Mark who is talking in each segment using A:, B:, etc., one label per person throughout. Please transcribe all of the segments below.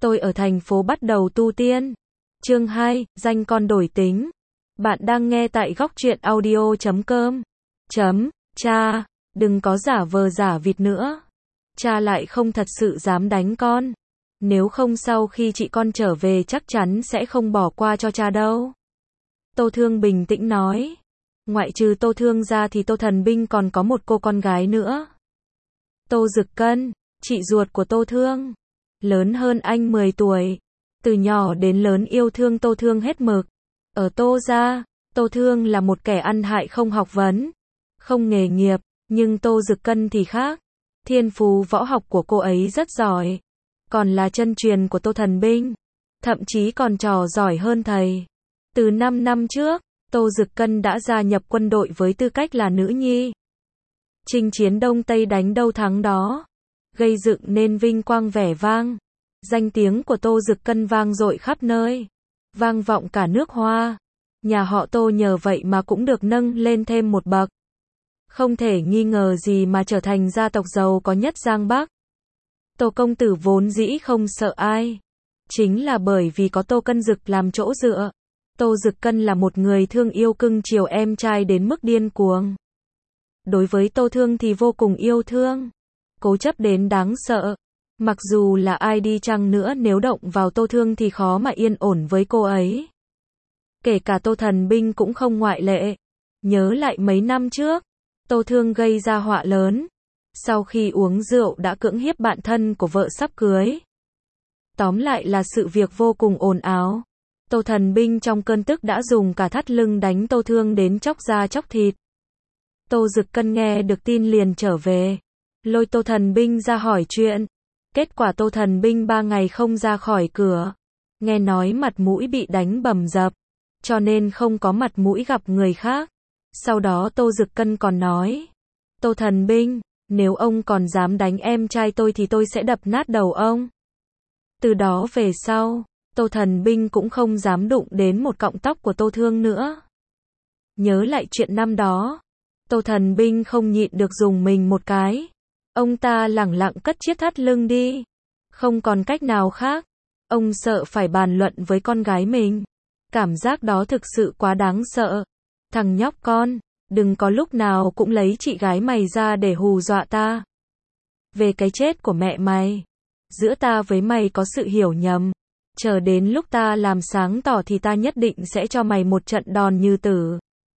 A: Tôi ở thành phố bắt đầu tu tiên. Chương 2, danh con đổi tính. Bạn đang nghe tại góc truyện audio.com. Cha, đừng có giả vờ giả vịt nữa. Cha lại không thật sự dám đánh con. Nếu không sau khi chị con trở về chắc chắn sẽ không bỏ qua cho cha đâu. Tô Thương bình tĩnh nói. Ngoại trừ Tô Thương ra thì Tô Thần Binh còn có một cô con gái nữa. Tô Dực Cân, chị ruột của Tô Thương. Lớn hơn anh 10 tuổi. Từ nhỏ đến lớn yêu thương Tô Thương hết mực. Ở Tô gia, Tô Thương là một kẻ ăn hại không học vấn, không nghề nghiệp, nhưng Tô Dực Cân thì khác. Thiên phú võ học của cô ấy rất giỏi, còn là chân truyền của Tô Thần Binh, thậm chí còn trò giỏi hơn thầy. Từ 5 năm trước, Tô Dực Cân đã gia nhập quân đội với tư cách là nữ nhi. Chinh chiến Đông Tây đánh đâu thắng đó, gây dựng nên vinh quang vẻ vang. Danh tiếng của Tô Dực Cân vang dội khắp nơi, vang vọng cả nước Hoa. Nhà họ Tô nhờ vậy mà cũng được nâng lên thêm một bậc. Không thể nghi ngờ gì mà trở thành gia tộc giàu có nhất Giang Bắc. Tô công tử vốn dĩ không sợ ai. Chính là bởi vì có Tô Cân Dực làm chỗ dựa. Tô Dực Cân là một người thương yêu cưng chiều em trai đến mức điên cuồng. Đối với Tô Thương thì vô cùng yêu thương, cố chấp đến đáng sợ. Mặc dù là ai đi chăng nữa nếu động vào Tô Thương thì khó mà yên ổn với cô ấy. Kể cả Tô Thần Binh cũng không ngoại lệ. Nhớ lại mấy năm trước, Tô Thương gây ra họa lớn. Sau khi uống rượu đã cưỡng hiếp bạn thân của vợ sắp cưới. Tóm lại là sự việc vô cùng ồn ào. Tô Thần Binh trong cơn tức đã dùng cả thắt lưng đánh Tô Thương đến chóc da chóc thịt. Tô Dực Cân nghe được tin liền trở về, lôi Tô Thần Binh ra hỏi chuyện. Kết quả Tô Thần Binh 3 ngày không ra khỏi cửa. Nghe nói mặt mũi bị đánh bầm dập, cho nên không có mặt mũi gặp người khác. Sau đó Tô Dực Cân còn nói, Tô Thần Binh, nếu ông còn dám đánh em trai tôi thì tôi sẽ đập nát đầu ông. Từ đó về sau, Tô Thần Binh cũng không dám đụng đến một cọng tóc của Tô Thương nữa. Nhớ lại chuyện năm đó, Tô Thần Binh không nhịn được dùng mình một cái. Ông ta lẳng lặng cất chiếc thắt lưng đi. Không còn cách nào khác. Ông sợ phải bàn luận với con gái mình. Cảm giác đó thực sự quá đáng sợ. Thằng nhóc con, đừng có lúc nào cũng lấy chị gái mày ra để hù dọa ta. Về cái chết của mẹ mày, giữa ta với mày có sự hiểu nhầm. Chờ đến lúc ta làm sáng tỏ thì ta nhất định sẽ cho mày một trận đòn như tử.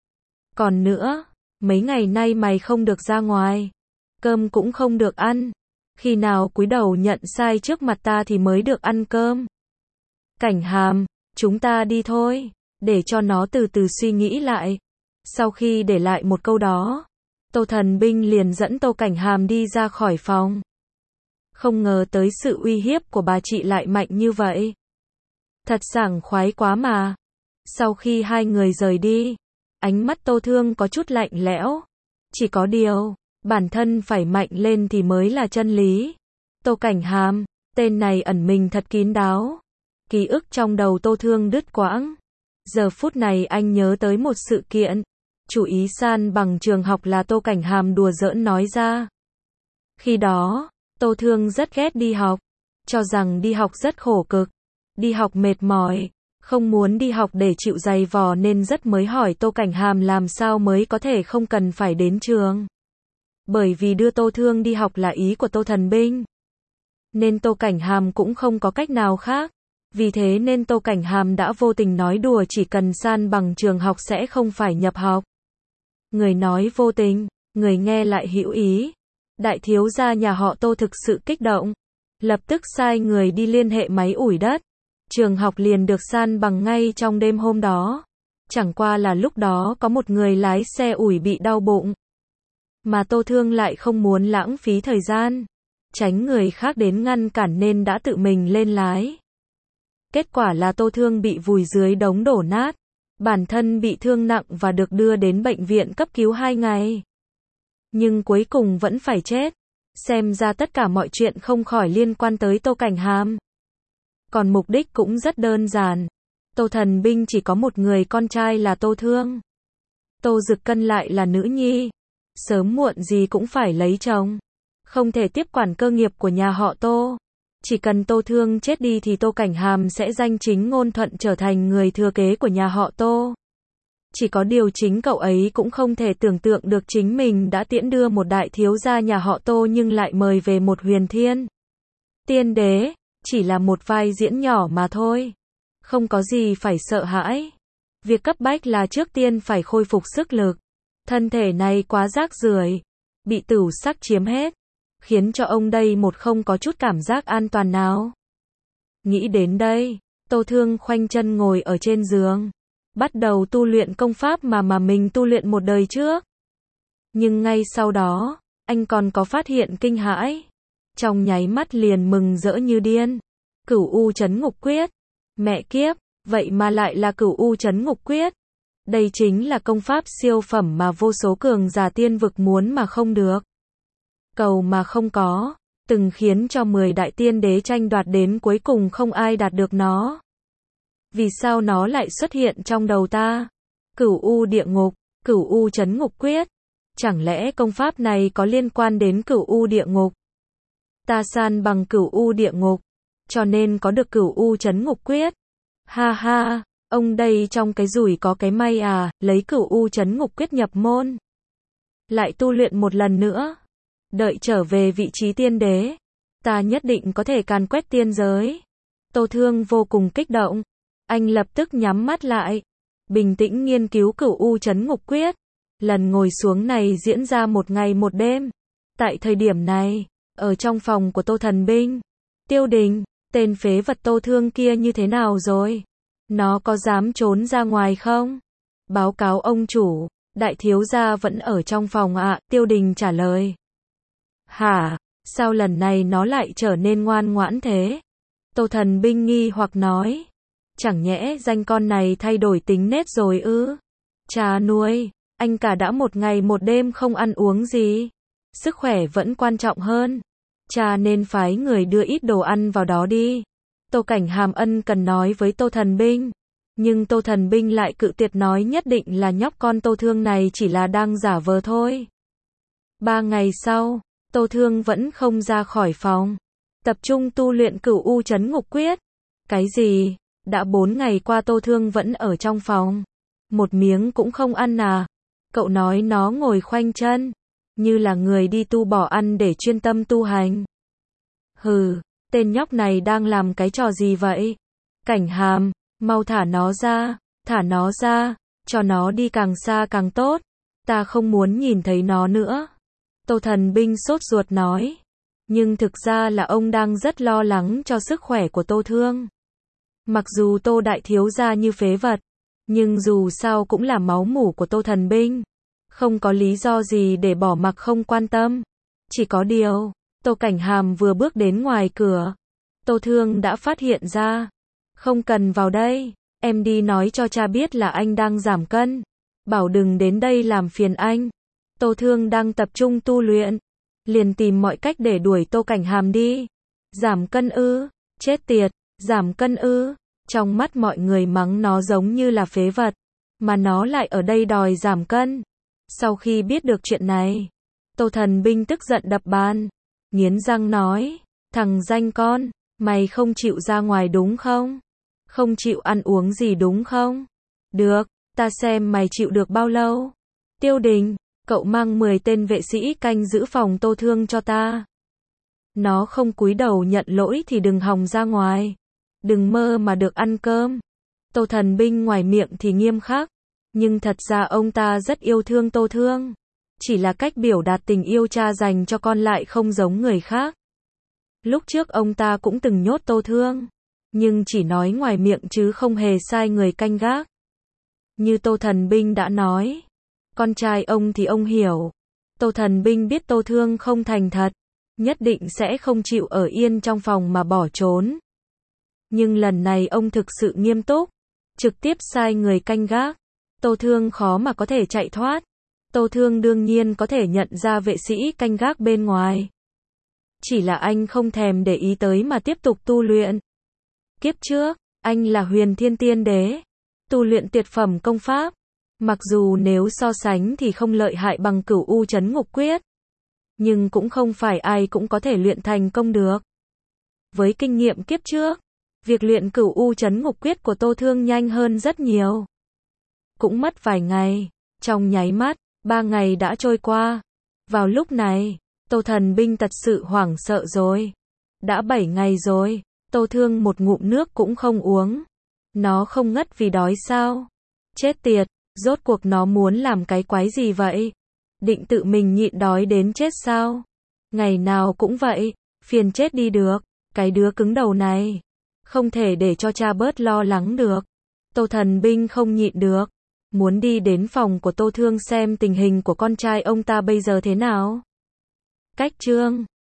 A: Còn nữa, mấy ngày nay mày không được ra ngoài, cơm cũng không được ăn. Khi nào cúi đầu nhận sai trước mặt ta thì mới được ăn cơm. Cảnh Hàm, chúng ta đi thôi, để cho nó từ từ suy nghĩ lại. Sau khi để lại một câu đó, Tô Thần Binh liền dẫn Tô Cảnh Hàm đi ra khỏi phòng. Không ngờ tới sự uy hiếp của bà chị lại mạnh như vậy. Thật sảng khoái quá mà. Sau khi hai người rời đi, ánh mắt Tô Thương có chút lạnh lẽo. Chỉ có điều, bản thân phải mạnh lên thì mới là chân lý. Tô Cảnh Hàm, tên này ẩn mình thật kín đáo. Ký ức trong đầu Tô Thương đứt quãng. Giờ phút này anh nhớ tới một sự kiện. Chủ ý san bằng trường học là Tô Cảnh Hàm đùa giỡn nói ra. Khi đó, Tô Thương rất ghét đi học, cho rằng đi học rất khổ cực, đi học mệt mỏi, không muốn đi học để chịu giày vò nên rất mới hỏi Tô Cảnh Hàm làm sao mới có thể không cần phải đến trường. Bởi vì đưa Tô Thương đi học là ý của Tô Thần Binh, nên Tô Cảnh Hàm cũng không có cách nào khác. Vì thế nên Tô Cảnh Hàm đã vô tình nói đùa chỉ cần san bằng trường học sẽ không phải nhập học. Người nói vô tình, người nghe lại hữu ý. Đại thiếu gia nhà họ Tô thực sự kích động, lập tức sai người đi liên hệ máy ủi đất. Trường học liền được san bằng ngay trong đêm hôm đó. Chẳng qua là lúc đó có một người lái xe ủi bị đau bụng. Mà Tô Thương lại không muốn lãng phí thời gian, tránh người khác đến ngăn cản nên đã tự mình lên lái. Kết quả là Tô Thương bị vùi dưới đống đổ nát. Bản thân bị thương nặng và được đưa đến bệnh viện cấp cứu 2 ngày. Nhưng cuối cùng vẫn phải chết. Xem ra tất cả mọi chuyện không khỏi liên quan tới Tô Cảnh Hàm. Còn mục đích cũng rất đơn giản. Tô Thần Binh chỉ có một người con trai là Tô Thương. Tô Dực Cân lại là nữ nhi. Sớm muộn gì cũng phải lấy chồng. Không thể tiếp quản cơ nghiệp của nhà họ Tô. Chỉ cần Tô Thương chết đi thì Tô Cảnh Hàm sẽ danh chính ngôn thuận trở thành người thừa kế của nhà họ Tô. Chỉ có điều chính cậu ấy cũng không thể tưởng tượng được chính mình đã tiễn đưa một đại thiếu gia nhà họ Tô nhưng lại mời về một huyền thiên tiên đế, chỉ là một vai diễn nhỏ mà thôi. Không có gì phải sợ hãi. Việc cấp bách là trước tiên phải khôi phục sức lực. Thân thể này quá rác rưởi, bị tửu sắc chiếm hết, khiến cho ông đây một không có chút cảm giác an toàn nào. Nghĩ đến đây, Tô Thương khoanh chân ngồi ở trên giường, bắt đầu tu luyện công pháp mà mình tu luyện một đời trước. Nhưng ngay sau đó, anh còn có phát hiện kinh hãi. Trong nháy mắt liền mừng rỡ như điên. Cửu U Chấn Ngục Quyết. Mẹ kiếp, vậy mà lại là Cửu U Chấn Ngục Quyết. Đây chính là công pháp siêu phẩm mà vô số cường giả tiên vực muốn mà không được. Cầu mà không có, từng khiến cho 10 đại tiên đế tranh đoạt đến cuối cùng không ai đạt được nó. Vì sao nó lại xuất hiện trong đầu ta? Cửu U Địa Ngục, Cửu U Chấn Ngục Quyết. Chẳng lẽ công pháp này có liên quan đến Cửu U Địa Ngục? Ta san bằng Cửu U Địa Ngục, cho nên có được Cửu U Chấn Ngục Quyết. Ha ha, ông đây trong cái rủi có cái may à, lấy Cửu U Chấn Ngục Quyết nhập môn. Lại tu luyện một lần nữa. Đợi trở về vị trí tiên đế, ta nhất định có thể càn quét tiên giới. Tô Thương vô cùng kích động. Anh lập tức nhắm mắt lại, bình tĩnh nghiên cứu Cửu U Chấn Ngục Quyết. Lần ngồi xuống này diễn ra một ngày một đêm. Tại thời điểm này, ở trong phòng của Tô Thần Binh, Tiêu Đình, tên phế vật Tô Thương kia như thế nào rồi? Nó có dám trốn ra ngoài không? Báo cáo ông chủ, đại thiếu gia vẫn ở trong phòng ạ, Tiêu Đình trả lời. Hả? Sao lần này nó lại trở nên ngoan ngoãn thế? Tô Thần Binh nghi hoặc nói. Chẳng nhẽ danh con này thay đổi tính nết rồi ư? Cha nuôi, anh cả đã một ngày một đêm không ăn uống gì. Sức khỏe vẫn quan trọng hơn. Cha nên phái người đưa ít đồ ăn vào đó đi. Tô Cảnh Hàm ân cần nói với Tô Thần Binh. Nhưng Tô Thần Binh lại cự tuyệt nói nhất định là nhóc con Tô Thương này chỉ là đang giả vờ thôi. 3 ngày sau, Tô Thương vẫn không ra khỏi phòng. Tập trung tu luyện Cửu U Chấn Ngục Quyết. Cái gì? Đã 4 ngày qua Tô Thương vẫn ở trong phòng. Một miếng cũng không ăn à? Cậu nói nó ngồi khoanh chân, như là người đi tu bỏ ăn để chuyên tâm tu hành. Hừ, tên nhóc này đang làm cái trò gì vậy? Cảnh Hàm, mau thả nó ra, cho nó đi càng xa càng tốt. Ta không muốn nhìn thấy nó nữa. Tô Thần Binh sốt ruột nói. Nhưng thực ra là ông đang rất lo lắng cho sức khỏe của Tô Thương. Mặc dù Tô đại thiếu gia như phế vật, nhưng dù sao cũng là máu mủ của Tô Thần Binh. Không có lý do gì để bỏ mặc không quan tâm. Chỉ có điều, Tô Cảnh Hàm vừa bước đến ngoài cửa, Tô Thương đã phát hiện ra. Không cần vào đây, em đi nói cho cha biết là anh đang giảm cân. Bảo đừng đến đây làm phiền anh. Tô Thương đang tập trung tu luyện, liền tìm mọi cách để đuổi Tô Cảnh Hàm đi. Giảm cân ư? Chết tiệt, giảm cân ư? Trong mắt mọi người mắng nó giống như là phế vật, mà nó lại ở đây đòi giảm cân. Sau khi biết được chuyện này, Tô Thần Binh tức giận đập bàn, nghiến răng nói, thằng danh con, mày không chịu ra ngoài đúng không? Không chịu ăn uống gì đúng không? Được, ta xem mày chịu được bao lâu. Tiêu Đình, cậu mang 10 tên vệ sĩ canh giữ phòng Tô Thương cho ta. Nó không cúi đầu nhận lỗi thì đừng hòng ra ngoài. Đừng mơ mà được ăn cơm. Tô Thần Binh ngoài miệng thì nghiêm khắc, nhưng thật ra ông ta rất yêu thương Tô Thương. Chỉ là cách biểu đạt tình yêu cha dành cho con lại không giống người khác. Lúc trước ông ta cũng từng nhốt Tô Thương, nhưng chỉ nói ngoài miệng chứ không hề sai người canh gác. Như Tô Thần Binh đã nói, con trai ông thì ông hiểu. Tô Thần Binh biết Tô Thương không thành thật, nhất định sẽ không chịu ở yên trong phòng mà bỏ trốn. Nhưng lần này ông thực sự nghiêm túc, trực tiếp sai người canh gác. Tô Thương khó mà có thể chạy thoát. Tô Thương đương nhiên có thể nhận ra vệ sĩ canh gác bên ngoài. Chỉ là anh không thèm để ý tới mà tiếp tục tu luyện. Kiếp trước, anh là Huyền Thiên Tiên Đế, tu luyện tuyệt phẩm công pháp. Mặc dù nếu so sánh thì không lợi hại bằng Cửu U Chấn Ngục Quyết, nhưng cũng không phải ai cũng có thể luyện thành công được. Với kinh nghiệm kiếp trước, việc luyện Cửu U Trấn Ngục Quyết của Tô Thương nhanh hơn rất nhiều. Cũng mất vài ngày, trong nháy mắt, 3 ngày đã trôi qua. Vào lúc này, Tô Thần Binh thật sự hoảng sợ rồi. Đã 7 ngày rồi, Tô Thương một ngụm nước cũng không uống. Nó không ngất vì đói sao? Chết tiệt, rốt cuộc nó muốn làm cái quái gì vậy? Định tự mình nhịn đói đến chết sao? Ngày nào cũng vậy, phiền chết đi được. Cái đứa cứng đầu này, không thể để cho cha bớt lo lắng được. Tô Thần Binh không nhịn được, muốn đi đến phòng của Tô Thương xem tình hình của con trai ông ta bây giờ thế nào. Cách chương